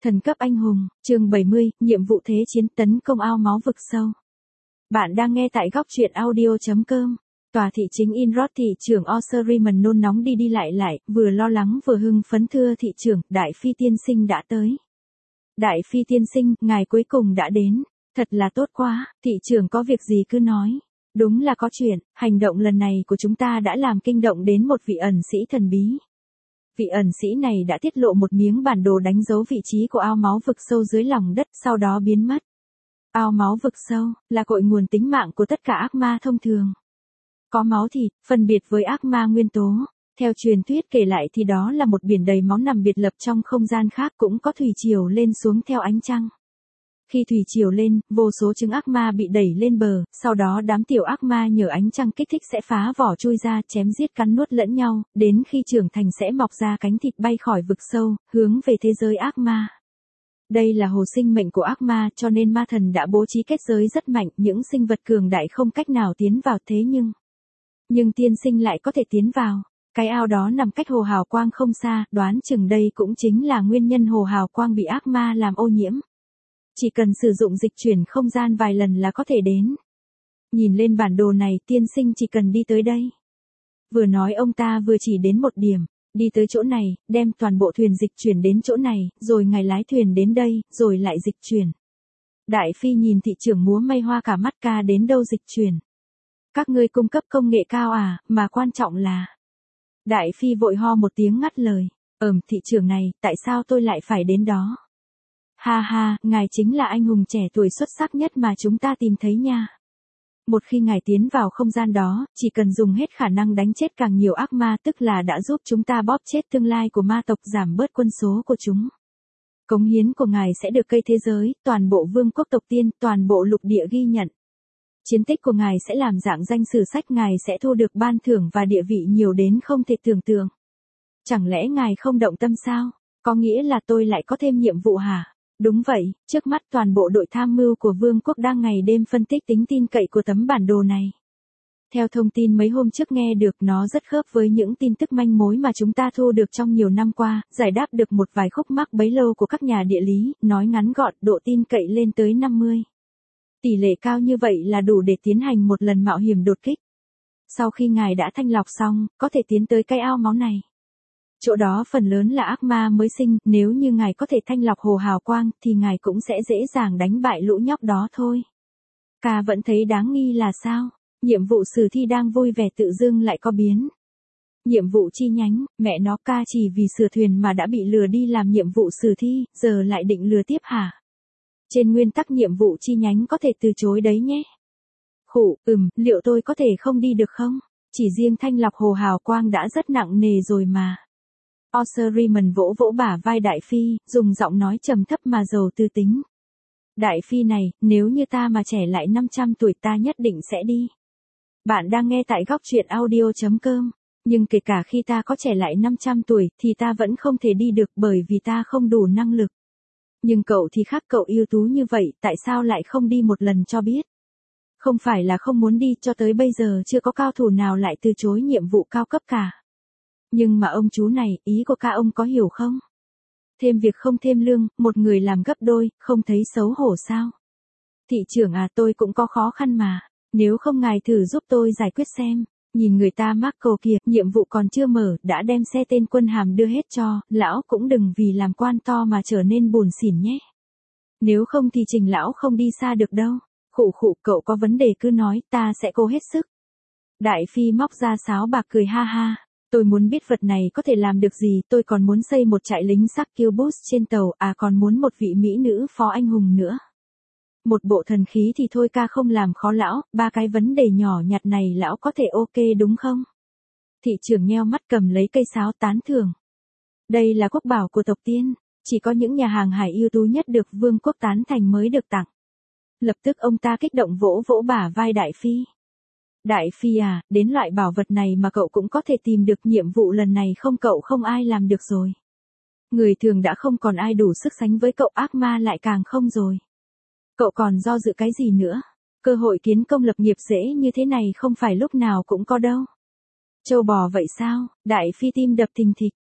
Thần cấp anh hùng, chương 70, nhiệm vụ thế chiến tấn công ao máu vực sâu. Bạn đang nghe tại góc truyện audio.com. Tòa thị chính Inrod, thị trưởng Osiriman nôn nóng đi lại, vừa lo lắng vừa hưng phấn. Thưa thị trưởng, Đại Phi tiên sinh đã tới. Đại Phi tiên sinh, ngài cuối cùng đã đến. Thật là tốt quá, thị trưởng có việc gì cứ nói. Đúng là có chuyện, hành động lần này của chúng ta đã làm kinh động đến một vị ẩn sĩ thần bí. Vị ẩn sĩ này đã tiết lộ một miếng bản đồ đánh dấu vị trí của ao máu vực sâu dưới lòng đất, sau đó biến mất. Ao máu vực sâu là cội nguồn tính mạng của tất cả ác ma thông thường. Có máu thịt, phân biệt với ác ma nguyên tố. Theo truyền thuyết kể lại thì đó là một biển đầy máu nằm biệt lập trong không gian khác, cũng có thủy triều lên xuống theo ánh trăng. Khi thủy triều lên, vô số trứng ác ma bị đẩy lên bờ, sau đó đám tiểu ác ma nhờ ánh trăng kích thích sẽ phá vỏ chui ra, chém giết cắn nuốt lẫn nhau, đến khi trưởng thành sẽ mọc ra cánh thịt bay khỏi vực sâu, hướng về thế giới ác ma. Đây là hồ sinh mệnh của ác ma, cho nên ma thần đã bố trí kết giới rất mạnh, những sinh vật cường đại không cách nào tiến vào, thế nhưng tiên sinh lại có thể tiến vào. Cái ao đó nằm cách hồ hào quang không xa, đoán chừng đây cũng chính là nguyên nhân hồ hào quang bị ác ma làm ô nhiễm. Chỉ cần sử dụng dịch chuyển không gian vài lần là có thể đến. Nhìn lên bản đồ này, tiên sinh chỉ cần đi tới đây. Vừa nói ông ta vừa chỉ đến một điểm, đi tới chỗ này, đem toàn bộ thuyền dịch chuyển đến chỗ này, rồi ngài lái thuyền đến đây, rồi lại dịch chuyển. Đại Phi nhìn thị trưởng múa may hoa cả mắt, ca đến đâu dịch chuyển. Các ngươi cung cấp công nghệ cao à, mà quan trọng là... Đại Phi vội ho một tiếng ngắt lời, thị trưởng này, tại sao tôi lại phải đến đó? Ha ha, ngài chính là anh hùng trẻ tuổi xuất sắc nhất mà chúng ta tìm thấy nha. Một khi ngài tiến vào không gian đó, chỉ cần dùng hết khả năng đánh chết càng nhiều ác ma, tức là đã giúp chúng ta bóp chết tương lai của ma tộc, giảm bớt quân số của chúng. Cống hiến của ngài sẽ được cây thế giới, toàn bộ vương quốc tộc tiên, toàn bộ lục địa ghi nhận. Chiến tích của ngài sẽ làm dạng danh sử sách, ngài sẽ thu được ban thưởng và địa vị nhiều đến không thể tưởng tượng. Chẳng lẽ ngài không động tâm sao? Có nghĩa là tôi lại có thêm nhiệm vụ hả? Đúng vậy, trước mắt toàn bộ đội tham mưu của vương quốc đang ngày đêm phân tích tính tin cậy của tấm bản đồ này. Theo thông tin mấy hôm trước nghe được, nó rất khớp với những tin tức manh mối mà chúng ta thu được trong nhiều năm qua, giải đáp được một vài khúc mắc bấy lâu của các nhà địa lý, nói ngắn gọn, độ tin cậy lên tới 50. Tỷ lệ cao như vậy là đủ để tiến hành một lần mạo hiểm đột kích. Sau khi ngài đã thanh lọc xong, có thể tiến tới cái ao máu này. Chỗ đó phần lớn là ác ma mới sinh, nếu như ngài có thể thanh lọc hồ hào quang, thì ngài cũng sẽ dễ dàng đánh bại lũ nhóc đó thôi. Ca vẫn thấy đáng nghi là sao? Nhiệm vụ sử thi đang vui vẻ tự dưng lại có biến. Nhiệm vụ chi nhánh, mẹ nó, ca chỉ vì sửa thuyền mà đã bị lừa đi làm nhiệm vụ sử thi, giờ lại định lừa tiếp hả? Trên nguyên tắc nhiệm vụ chi nhánh có thể từ chối đấy nhé. Khụ, liệu tôi có thể không đi được không? Chỉ riêng thanh lọc hồ hào quang đã rất nặng nề rồi mà. Osiriman vỗ vỗ bả vai Đại Phi, dùng giọng nói trầm thấp mà giàu tư tính. Đại Phi này, nếu như ta mà trẻ lại 500 tuổi ta nhất định sẽ đi. Bạn đang nghe tại góc truyện audio.com. Nhưng kể cả khi ta có trẻ lại 500 tuổi thì ta vẫn không thể đi được, bởi vì ta không đủ năng lực. Nhưng cậu thì khác, cậu ưu tú như vậy, tại sao lại không đi một lần cho biết? Không phải là không muốn đi, cho tới bây giờ chưa có cao thủ nào lại từ chối nhiệm vụ cao cấp cả. Nhưng mà ông chú này, ý của ca ông có hiểu không? Thêm việc không thêm lương, một người làm gấp đôi, không thấy xấu hổ sao? Thị trưởng à, tôi cũng có khó khăn mà. Nếu không ngài thử giúp tôi giải quyết xem. Nhìn người ta mắc cầu kìa, nhiệm vụ còn chưa mở, đã đem xe tên quân hàm đưa hết cho, lão cũng đừng vì làm quan to mà trở nên buồn xỉn nhé. Nếu không thì Trình lão không đi xa được đâu. Khụ, cậu có vấn đề cứ nói, ta sẽ cố hết sức. Đại Phi móc ra sáo bạc cười ha ha. Tôi muốn biết vật này có thể làm được gì, tôi còn muốn xây một trại lính xác kill boost trên tàu, còn muốn một vị mỹ nữ phó anh hùng nữa. Một bộ thần khí thì thôi, ca không làm khó lão, ba cái vấn đề nhỏ nhặt này lão có thể ok đúng không? Thị trưởng nheo mắt cầm lấy cây sáo tán thưởng. Đây là quốc bảo của tộc tiên, chỉ có những nhà hàng hải ưu tú nhất được vương quốc tán thành mới được tặng. Lập tức ông ta kích động vỗ vỗ bả vai Đại Phi. Đại Phi à, đến loại bảo vật này mà cậu cũng có thể tìm được, nhiệm vụ lần này cậu không ai làm được rồi. Người thường đã không còn ai đủ sức sánh với cậu, ác ma lại càng không rồi. Cậu còn do dự cái gì nữa? Cơ hội kiến công lập nghiệp dễ như thế này không phải lúc nào cũng có đâu. Châu bò vậy sao? Đại Phi tim đập thình thịch.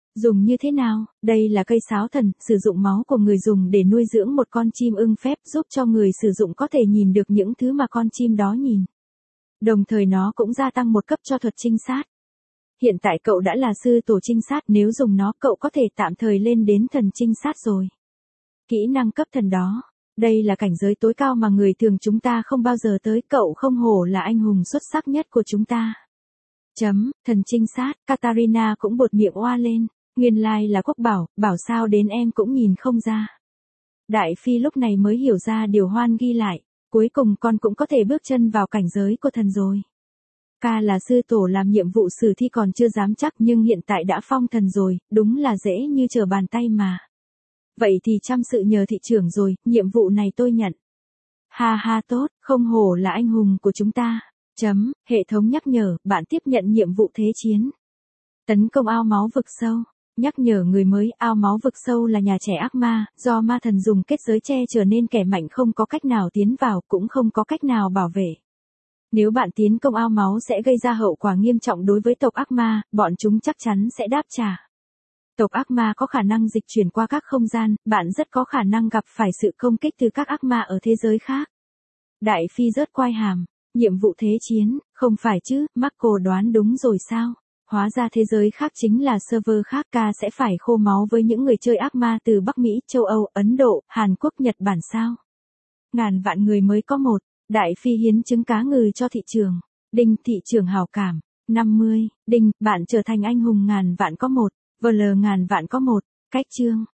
Dùng như thế nào? Đây là cây sáo thần, sử dụng máu của người dùng để nuôi dưỡng một con chim ưng phép, giúp cho người sử dụng có thể nhìn được những thứ mà con chim đó nhìn. Đồng thời nó cũng gia tăng một cấp cho thuật trinh sát. Hiện tại cậu đã là sư tổ trinh sát, nếu dùng nó cậu có thể tạm thời lên đến thần trinh sát rồi. Kỹ năng cấp thần đó. Đây là cảnh giới tối cao mà người thường chúng ta không bao giờ tới, cậu không hổ là anh hùng xuất sắc nhất của chúng ta. Thần trinh sát, Katarina cũng buột miệng oa lên, nguyên lai là Quốc bảo sao đến em cũng nhìn không ra. Đại phi lúc này mới hiểu ra điều Hoan ghi lại, cuối cùng con cũng có thể bước chân vào cảnh giới của thần rồi. Ca là sư tổ làm nhiệm vụ sử thi còn chưa dám chắc nhưng hiện tại đã phong thần rồi, đúng là dễ như trở bàn tay mà. Vậy thì chăm sự nhờ thị trưởng rồi, nhiệm vụ này tôi nhận. Ha ha tốt, không hổ là anh hùng của chúng ta. Hệ thống nhắc nhở, bạn tiếp nhận nhiệm vụ thế chiến. Tấn công ao máu vực sâu. Nhắc nhở người mới, ao máu vực sâu là nhà trẻ ác ma, do ma thần dùng kết giới che trở nên kẻ mạnh không có cách nào tiến vào, cũng không có cách nào bảo vệ. Nếu bạn tiến công ao máu sẽ gây ra hậu quả nghiêm trọng đối với tộc ác ma, bọn chúng chắc chắn sẽ đáp trả. Tộc ác ma có khả năng dịch chuyển qua các không gian, bạn rất có khả năng gặp phải sự công kích từ các ác ma ở thế giới khác. Đại phi rớt quai hàm, nhiệm vụ thế chiến, không phải chứ, Marco đoán đúng rồi sao? Hóa ra thế giới khác chính là server khác, ca sẽ phải khô máu với những người chơi ác ma từ Bắc Mỹ, châu Âu, Ấn Độ, Hàn Quốc, Nhật Bản sao? Ngàn vạn người mới có một, đại phi hiến trứng cá ngừ cho thị trường. Đinh, thị trường hào cảm. 50, Đinh, bạn trở thành anh hùng ngàn vạn có một. VL ngàn vạn có một. Cách chương.